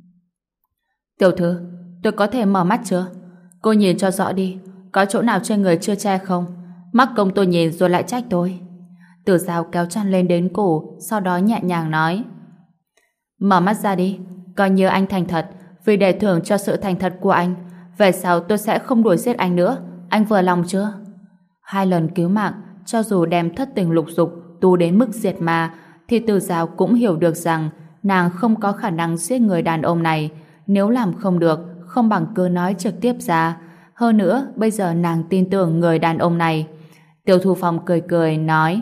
Tiểu thư, tôi có thể mở mắt chưa? Cô nhìn cho rõ đi, có chỗ nào trên người chưa che không? Mắc công tôi nhìn rồi lại trách tôi. Tử Giao kéo chăn lên đến cổ, sau đó nhẹ nhàng nói. Mở mắt ra đi, coi như anh thành thật, vì để thưởng cho sự thành thật của anh. Về sau tôi sẽ không đuổi giết anh nữa, anh vừa lòng chưa? 2 lần cứu mạng, cho dù đem thất tình lục dục tu đến mức diệt ma, thì Tử Giao cũng hiểu được rằng nàng không có khả năng giết người đàn ông này. Nếu làm không được, không bằng cứ nói trực tiếp ra. Hơn nữa, bây giờ nàng tin tưởng người đàn ông này. Tiêu Thu Phong cười cười nói.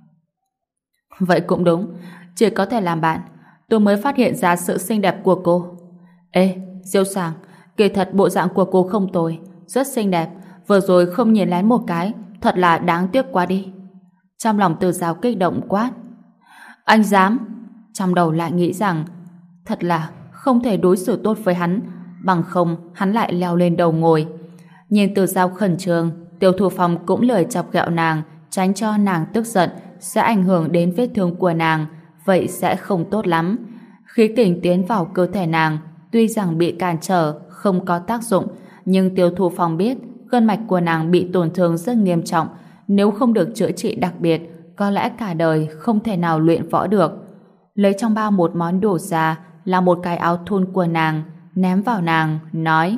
Vậy cũng đúng, chỉ có thể làm bạn. Tôi mới phát hiện ra sự xinh đẹp của cô. Ê, Diêu Sàng, kỳ thật bộ dạng của cô không tồi, rất xinh đẹp. Vừa rồi không nhìn lén một cái, thật là đáng tiếc quá đi. Trong lòng Từ Giao kích động quát. Anh dám? Trong đầu lại nghĩ rằng thật là không thể đối xử tốt với hắn, bằng không hắn lại leo lên đầu ngồi. Nhìn Từ Giao khẩn trương, Tiêu Thu Phong cũng lười chọc ghẹo nàng, tránh cho nàng tức giận sẽ ảnh hưởng đến vết thương của nàng, vậy sẽ không tốt lắm. Khí kình tiến vào cơ thể nàng, tuy rằng bị cản trở, không có tác dụng, nhưng Tiêu Thu Phong biết gân mạch của nàng bị tổn thương rất nghiêm trọng, nếu không được chữa trị đặc biệt, có lẽ cả đời không thể nào luyện võ được. Lấy trong bao một món đồ ra là một cái áo thun của nàng, ném vào nàng, nói: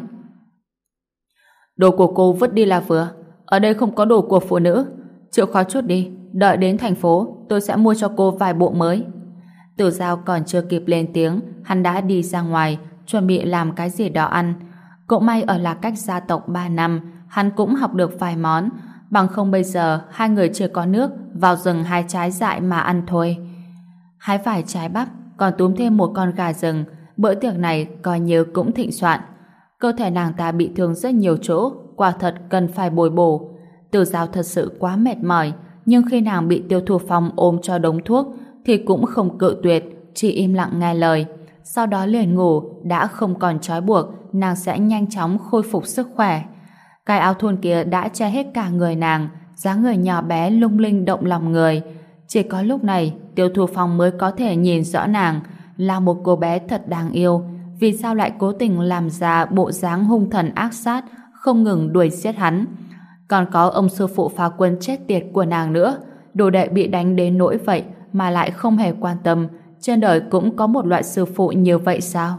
Đồ của cô vứt đi là vừa, ở đây không có đồ của phụ nữ, chịu khó chút đi, đợi đến thành phố tôi sẽ mua cho cô vài bộ mới. Tử Giao còn chưa kịp lên tiếng, hắn đã đi ra ngoài, chuẩn bị làm cái gì đó ăn. Cũng may ở là cách gia tộc 3 năm, hắn cũng học được vài món, bằng không bây giờ hai người chưa có nước, vào rừng hái trái dại mà ăn thôi. Hái vài trái bắp, còn túm thêm một con gà rừng, bữa tiệc này coi như cũng thịnh soạn. Cơ thể nàng ta bị thương rất nhiều chỗ, quả thật cần phải bồi bổ. Tử Giao thật sự quá mệt mỏi, nhưng khi nàng bị Tiêu Thu Phong ôm cho đống thuốc thì cũng không cự tuyệt, chỉ im lặng nghe lời. Sau đó liền ngủ, đã không còn trói buộc, nàng sẽ nhanh chóng khôi phục sức khỏe. Cái áo thun kia đã che hết cả người nàng, dáng người nhỏ bé lung linh động lòng người. Chỉ có lúc này Tiêu Thu Phong mới có thể nhìn rõ nàng là một cô bé thật đáng yêu. Vì sao lại cố tình làm ra bộ dáng hung thần ác sát, không ngừng đuổi giết hắn. Còn có ông sư phụ phá quân chết tiệt của nàng nữa, đồ đệ bị đánh đến nỗi vậy mà lại không hề quan tâm. Trên đời cũng có một loại sư phụ như vậy sao?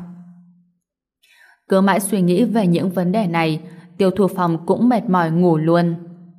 Cứ mãi suy nghĩ về những vấn đề này, Tiêu Thu Phong cũng mệt mỏi ngủ luôn.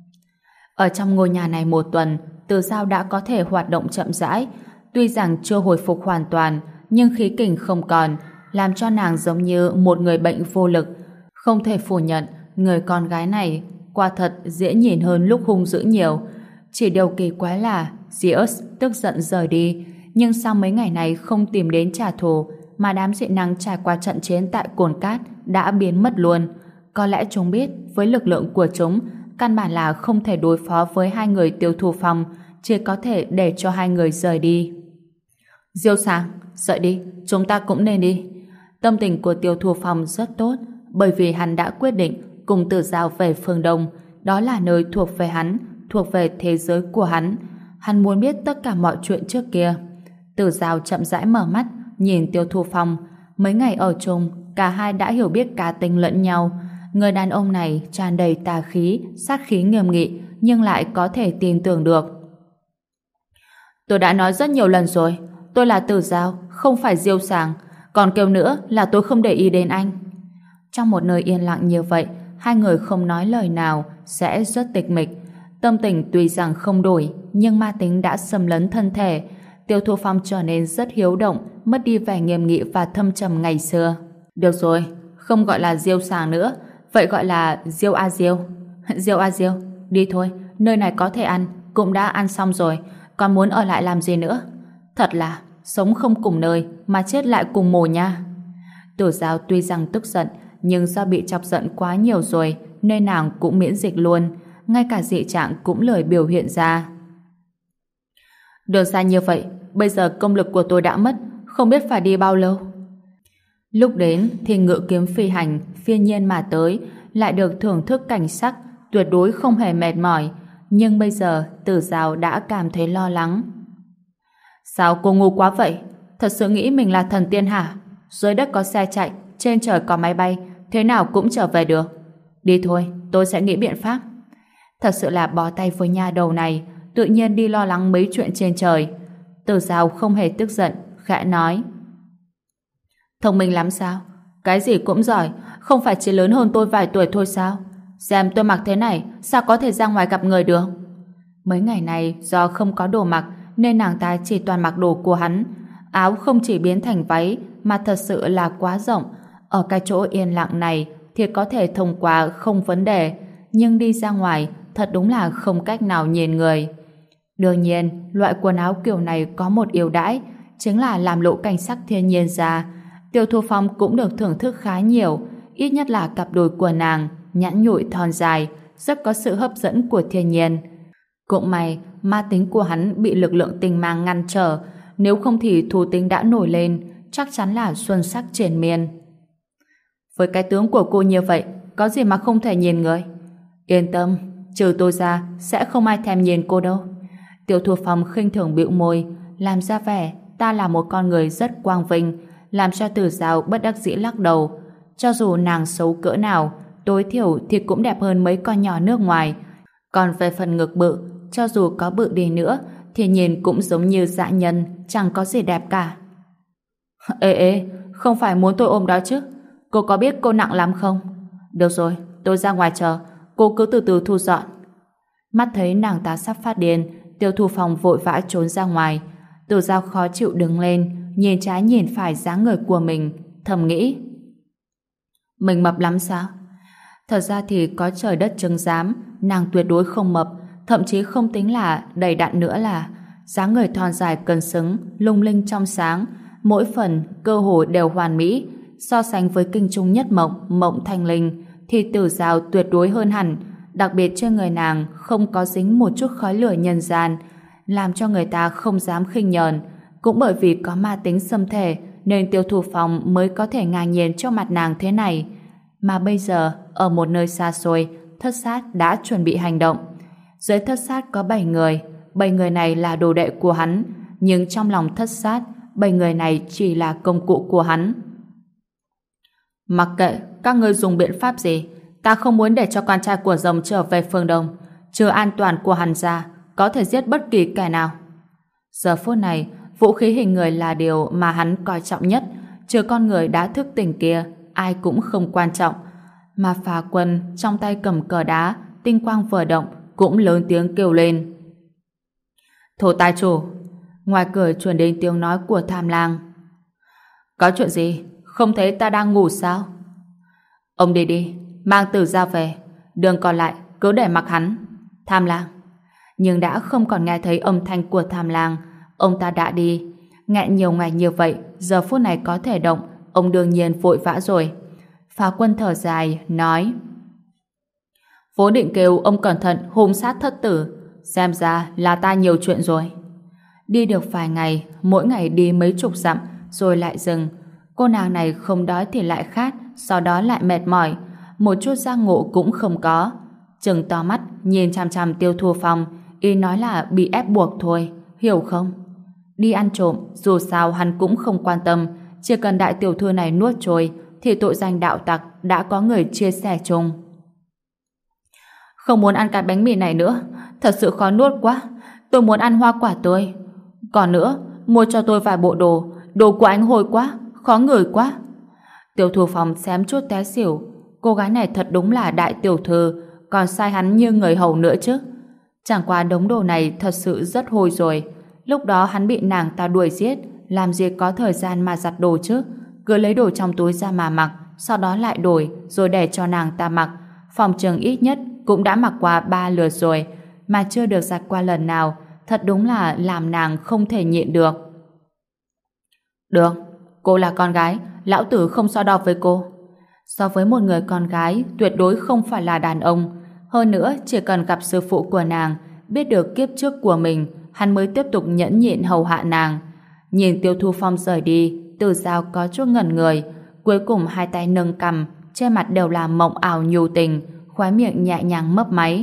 Ở trong ngôi nhà này một tuần, Từ Giao đã có thể hoạt động chậm rãi. Tuy rằng chưa hồi phục hoàn toàn, nhưng khí kình không còn, làm cho nàng giống như một người bệnh vô lực. Không thể phủ nhận, người con gái này quả thật dễ nhìn hơn lúc hung dữ nhiều. Chỉ điều kỳ quái là Zeus tức giận rời đi, nhưng sau mấy ngày này không tìm đến trả thù, mà đám dị năng trải qua trận chiến tại Cồn Cát đã biến mất luôn. Có lẽ chúng biết với lực lượng của chúng, căn bản là không thể đối phó với hai người Tiêu Thu Phong, chỉ có thể để cho hai người rời đi. Diêu Sàng, dậy đi, chúng ta cũng nên đi. Tâm tình của Tiêu Thu Phong rất tốt, bởi vì hắn đã quyết định cùng Tử Giao về phương Đông, đó là nơi thuộc về hắn, thuộc về thế giới của hắn. Hắn muốn biết tất cả mọi chuyện trước kia. Tử Giao chậm rãi mở mắt, nhìn Tiêu Thu Phong. Mấy ngày ở chung, cả hai đã hiểu biết cá tính lẫn nhau. Người đàn ông này tràn đầy tà khí, sát khí nghiêm nghị, nhưng lại có thể tin tưởng được. Tôi đã nói rất nhiều lần rồi, tôi là Tử Giao, không phải Diêu Sàng, còn kêu nữa là tôi không để ý đến anh. Trong một nơi yên lặng như vậy, hai người không nói lời nào sẽ rất tịch mịch. Tâm tình tuy rằng không đổi, nhưng ma tính đã xâm lấn thân thể. Tiêu Thu Phong trở nên rất hiếu động, mất đi vẻ nghiêm nghị và thâm trầm ngày xưa. Được rồi, không gọi là Diêu Sàng nữa, vậy gọi là Diêu A Diêu. Diêu A Diêu, đi thôi, nơi này có thể ăn, cũng đã ăn xong rồi, còn muốn ở lại làm gì nữa? Thật là, sống không cùng nơi, mà chết lại cùng mồ nha. Tử Giao tuy rằng tức giận, nhưng do bị chọc giận quá nhiều rồi, nên nàng cũng miễn dịch luôn, ngay cả dị trạng cũng lười biểu hiện ra. Được ra như vậy, bây giờ công lực của tôi đã mất, không biết phải đi bao lâu. Lúc đến thì ngự kiếm phi hành, phiên nhiên mà tới, lại được thưởng thức cảnh sắc, tuyệt đối không hề mệt mỏi. Nhưng bây giờ Tử Giao đã cảm thấy lo lắng. Sao cô ngu quá vậy? Thật sự nghĩ mình là thần tiên hả? Dưới đất có xe chạy, trên trời có máy bay, thế nào cũng trở về được. Đi thôi, tôi sẽ nghĩ biện pháp. Thật sự là bó tay với nha đầu này, tự nhiên đi lo lắng mấy chuyện trên trời. Tử Giao không hề tức giận, khẽ nói. Thông minh lắm sao? Cái gì cũng giỏi, không phải chỉ lớn hơn tôi vài tuổi thôi sao? Xem tôi mặc thế này, sao có thể ra ngoài gặp người được? Mấy ngày này do không có đồ mặc nên nàng ta chỉ toàn mặc đồ của hắn. Áo không chỉ biến thành váy mà thật sự là quá rộng. Ở cái chỗ yên lặng này thì có thể thông qua không vấn đề, nhưng đi ra ngoài thật đúng là không cách nào nhìn người. Đương nhiên, loại quần áo kiểu này có một ưu đãi, chính là làm lộ cảnh sắc thiên nhiên ra. Tiêu Thu Phong cũng được thưởng thức khá nhiều, ít nhất là cặp đùi của nàng, nhẵn nhụi thon dài, rất có sự hấp dẫn của thiên nhiên. Cũng may, ma tính của hắn bị lực lượng tình mang ngăn trở, nếu không thì thú tính đã nổi lên, chắc chắn là xuân sắc triền miên. Với cái tướng của cô như vậy, có gì mà không thể nhìn người? Yên tâm, trừ tôi ra, sẽ không ai thèm nhìn cô đâu. Tiêu Thu Phong khinh thường bĩu môi, làm ra vẻ ta là một con người rất quang vinh, làm cho Tử Giao bất đắc dĩ lắc đầu. Cho dù nàng xấu cỡ nào, tối thiểu thì cũng đẹp hơn mấy con nhỏ nước ngoài. Còn về phần ngực bự, cho dù có bự đi nữa, thì nhìn cũng giống như dã nhân, chẳng có gì đẹp cả. Ê, không phải muốn tôi ôm đó chứ? Cô có biết cô nặng lắm không? Được rồi, tôi ra ngoài chờ, cô cứ từ từ thu dọn. Mắt thấy nàng ta sắp phát điên, Tiêu Thu Phong vội vã trốn ra ngoài. Tử Giao khó chịu đứng lên, nhìn trái nhìn phải dáng người của mình, thầm nghĩ. Mình mập lắm sao? Thật ra thì có trời đất chứng giám, nàng tuyệt đối không mập, thậm chí không tính là đầy đặn nữa là dáng người thon dài cân xứng, lung linh trong sáng, mỗi phần cơ hồ đều hoàn mỹ. So sánh với kinh trung nhất mộng, mộng thanh linh, thì Tử Giao tuyệt đối hơn hẳn, đặc biệt trên người nàng không có dính một chút khói lửa nhân gian, làm cho người ta không dám khinh nhờn. Cũng bởi vì có ma tính xâm thể nên Tiêu Thu Phong mới có thể ngang nhiên cho mặt nàng thế này. Mà bây giờ, ở một nơi xa xôi, thất sát đã chuẩn bị hành động. Dưới thất sát có 7 người, 7 người này là đồ đệ của hắn, nhưng trong lòng thất sát, 7 người này chỉ là công cụ của hắn. Mặc kệ các ngươi dùng biện pháp gì, ta không muốn để cho con trai của rồng trở về phương Đông. Trừ an toàn của hắn ra, có thể giết bất kỳ kẻ nào. Giờ phút này, vũ khí hình người là điều mà hắn coi trọng nhất, trừ con người đã thức tỉnh kia, ai cũng không quan trọng. Mà Phà Quân trong tay cầm cờ đá, tinh quang vừa động, cũng lớn tiếng kêu lên. Thổ tài chủ! Ngoài cửa truyền đến tiếng nói của Tham Lang. Có chuyện gì? Không thấy ta đang ngủ sao? Ông đi, mang Tử Giao về. Đường còn lại, cứ để mặc hắn. Tham Lang. Nhưng đã không còn nghe thấy âm thanh của Tham Lang. Ông ta đã đi. Nghẹn nhiều ngày như vậy, giờ phút này có thể động, ông đương nhiên vội vã rồi. Phá Quân thở dài, nói. Vốn định kêu ông cẩn thận hung sát thất tử, xem ra là ta nhiều chuyện rồi. Đi được vài ngày, mỗi ngày đi mấy chục dặm, rồi lại dừng. Cô nàng này không đói thì lại khát, sau đó lại mệt mỏi, một chút giác ngộ cũng không có. Trừng to mắt, nhìn chằm chằm Tiêu Thu Phong, ý nói là bị ép buộc thôi, hiểu không? Đi ăn trộm, dù sao hắn cũng không quan tâm, chỉ cần đại tiểu thư này nuốt trôi, thì tội danh đạo tặc đã có người chia sẻ chung. Không muốn ăn cái bánh mì này nữa, thật sự khó nuốt quá. Tôi muốn ăn hoa quả tươi. Còn nữa, mua cho tôi vài bộ đồ. Đồ của anh hôi quá, khó ngửi quá. Tiêu Thu Phong xém chút té xỉu. Cô gái này thật đúng là đại tiểu thư, còn sai hắn như người hầu nữa chứ. Chẳng qua đống đồ này thật sự rất hôi rồi. Lúc đó hắn bị nàng ta đuổi giết, làm gì có thời gian mà giặt đồ chứ. Cứ lấy đồ trong túi ra mà mặc, sau đó lại đổi, rồi để cho nàng ta mặc. Phòng trường ít nhất cũng đã mặc qua 3 lượt rồi, mà chưa được giặt qua lần nào. Thật đúng là làm nàng không thể nhịn được. Được, cô là con gái, lão tử không so đo với cô. So với một người con gái, tuyệt đối không phải là đàn ông. Hơn nữa, chỉ cần gặp sư phụ của nàng, biết được kiếp trước của mình, hắn mới tiếp tục nhẫn nhịn hầu hạ nàng. Nhìn Tiêu Thu Phong rời đi, Từ Giao có chút ngẩn người, cuối cùng hai tay nâng cằm, trên mặt đều là mộng ảo nhu tình, khóe miệng nhẹ nhàng mấp máy.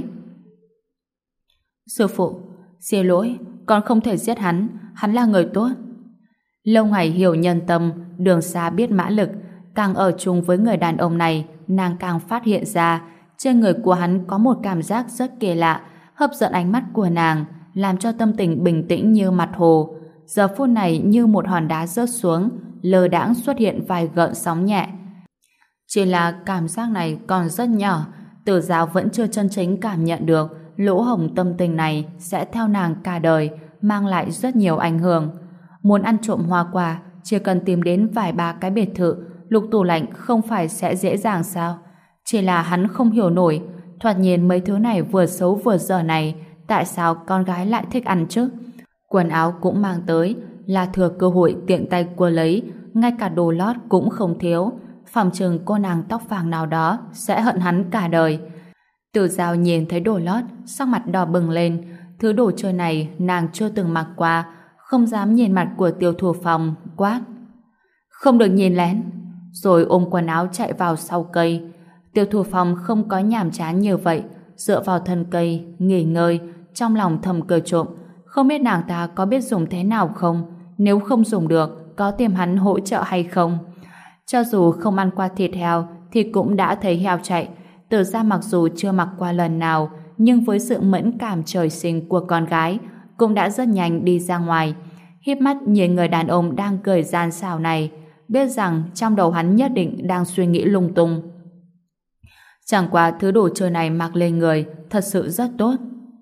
Sư phụ, xin lỗi, con không thể giết hắn, hắn là người tốt. Lâu ngày hiểu nhân tâm, Đường Xa biết mã lực, càng ở chung với người đàn ông này, nàng càng phát hiện ra trên người của hắn có một cảm giác rất kỳ lạ, hấp dẫn ánh mắt của nàng, làm cho tâm tình bình tĩnh như mặt hồ. Giờ phút này như một hòn đá rớt xuống, lơ đãng xuất hiện vài gợn sóng nhẹ. Chỉ là cảm giác này còn rất nhỏ, Tử Giao vẫn chưa chân chính cảm nhận được lỗ hổng tâm tình này sẽ theo nàng cả đời, mang lại rất nhiều ảnh hưởng. Muốn ăn trộm hoa quả, chỉ cần tìm đến vài ba cái biệt thự, lục tủ lạnh không phải sẽ dễ dàng sao? Chỉ là hắn không hiểu nổi, thoạt nhìn mấy thứ này vừa xấu vừa dở này, tại sao con gái lại thích ăn chứ? Quần áo cũng mang tới, là thừa cơ hội tiện tay cua lấy, ngay cả đồ lót cũng không thiếu. Phòng chừng cô nàng tóc vàng nào đó sẽ hận hắn cả đời. Tử Giao nhìn thấy đồ lót, sắc mặt đỏ bừng lên. Thứ đồ chơi này nàng chưa từng mặc qua, không dám nhìn mặt của Tiêu Thu Phong, quát: không được nhìn lén. Rồi ôm quần áo chạy vào sau cây. Tiêu Thu Phong không có nhàm chán như vậy, dựa vào thân cây nghỉ ngơi, trong lòng thầm cười trộm, không biết nàng ta có biết dùng thế nào không, nếu không dùng được có tìm hắn hỗ trợ hay không. Cho dù không ăn qua thịt heo thì cũng đã thấy heo chạy. Tử Gia mặc dù chưa mặc qua lần nào, nhưng với sự mẫn cảm trời sinh của con gái cũng đã rất nhanh đi ra ngoài, híp mắt nhìn người đàn ông đang cười gian xảo này, biết rằng trong đầu hắn nhất định đang suy nghĩ lung tung. Chẳng qua thứ đồ chơi này mặc lên người thật sự rất tốt.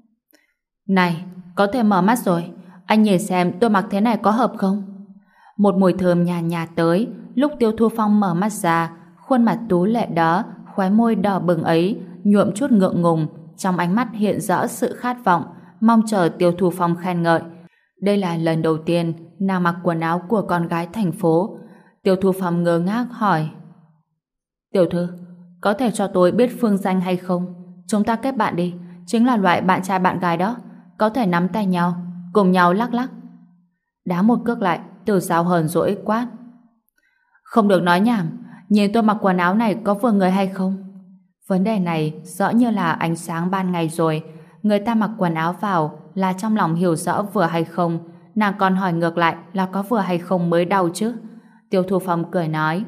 Này, có thể mở mắt rồi, anh nhìn xem tôi mặc thế này có hợp không? Một mùi thơm nhàn nhạt tới. Lúc Tiêu Thu Phong mở mắt ra, khuôn mặt tú lệ đó, khóe môi đỏ bừng ấy nhuộm chút ngượng ngùng, trong ánh mắt hiện rõ sự khát vọng, mong chờ Tiêu Thu Phong khen ngợi. Đây là lần đầu tiên nàng mặc quần áo của con gái thành phố. Tiêu Thu Phong ngơ ngác hỏi: Tiểu thư, có thể cho tôi biết phương danh hay không? Chúng ta kết bạn đi, chính là loại bạn trai bạn gái đó, có thể nắm tay nhau, cùng nhau lắc lắc. Đá một cước lại, Tử Giao hờn dỗi quát: không được nói nhảm, nhìn tôi mặc quần áo này có vừa người hay không? Vấn đề này rõ như là ánh sáng ban ngày rồi. Người ta mặc quần áo vào là trong lòng hiểu rõ vừa hay không, nàng còn hỏi ngược lại là có vừa hay không mới đau chứ. Tiêu Thu Phong cười nói: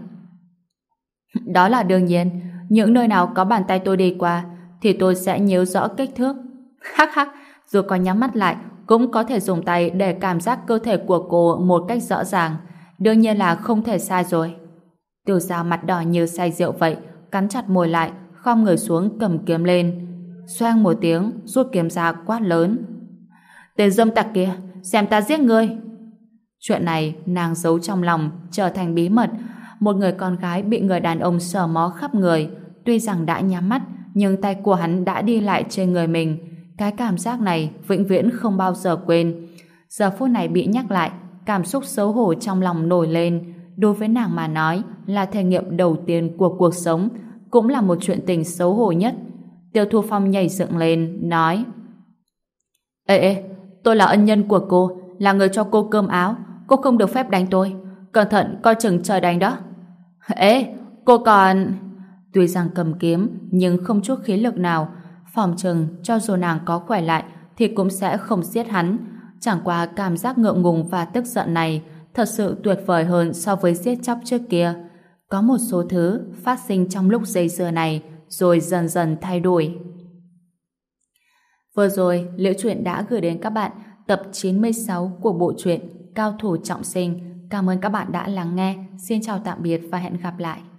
đó là đương nhiên, những nơi nào có bàn tay tôi đi qua thì tôi sẽ nhớ rõ kích thước. Hắc hắc, dù có nhắm mắt lại cũng có thể dùng tay để cảm giác cơ thể của cô một cách rõ ràng, đương nhiên là không thể sai rồi. Tiểu Giao mặt đỏ như say rượu vậy, cắn chặt môi lại, khom người xuống cầm kiếm lên. Xoang một tiếng, rút kiếm ra quát lớn: tên dâm tặc kia, xem ta giết ngươi! Chuyện này nàng giấu trong lòng, trở thành bí mật. Một người con gái bị người đàn ông sờ mó khắp người, tuy rằng đã nhắm mắt, nhưng tay của hắn đã đi lại trên người mình. Cái cảm giác này vĩnh viễn không bao giờ quên. Giờ phút này bị nhắc lại, cảm xúc xấu hổ trong lòng nổi lên. Đối với nàng mà nói là thể nghiệm đầu tiên của cuộc sống, cũng là một chuyện tình xấu hổ nhất. Tiêu Thu Phong nhảy dựng lên, nói: Ê, tôi là ân nhân của cô, là người cho cô cơm áo, cô không được phép đánh tôi. Cẩn thận, coi chừng trời đánh đó. Ê, cô còn... Tuy rằng cầm kiếm, nhưng không chút khí lực nào. Phòng chừng, cho dù nàng có khỏe lại, thì cũng sẽ không giết hắn. Chẳng qua cảm giác ngượng ngùng và tức giận này thật sự tuyệt vời hơn so với giết chóc trước kia. Có một số thứ phát sinh trong lúc dây dưa này, rồi dần dần thay đổi. Vừa rồi, Liễu Chuyện đã gửi đến các bạn tập 96 của bộ truyện Cao thủ trọng sinh. Cảm ơn các bạn đã lắng nghe. Xin chào tạm biệt và hẹn gặp lại.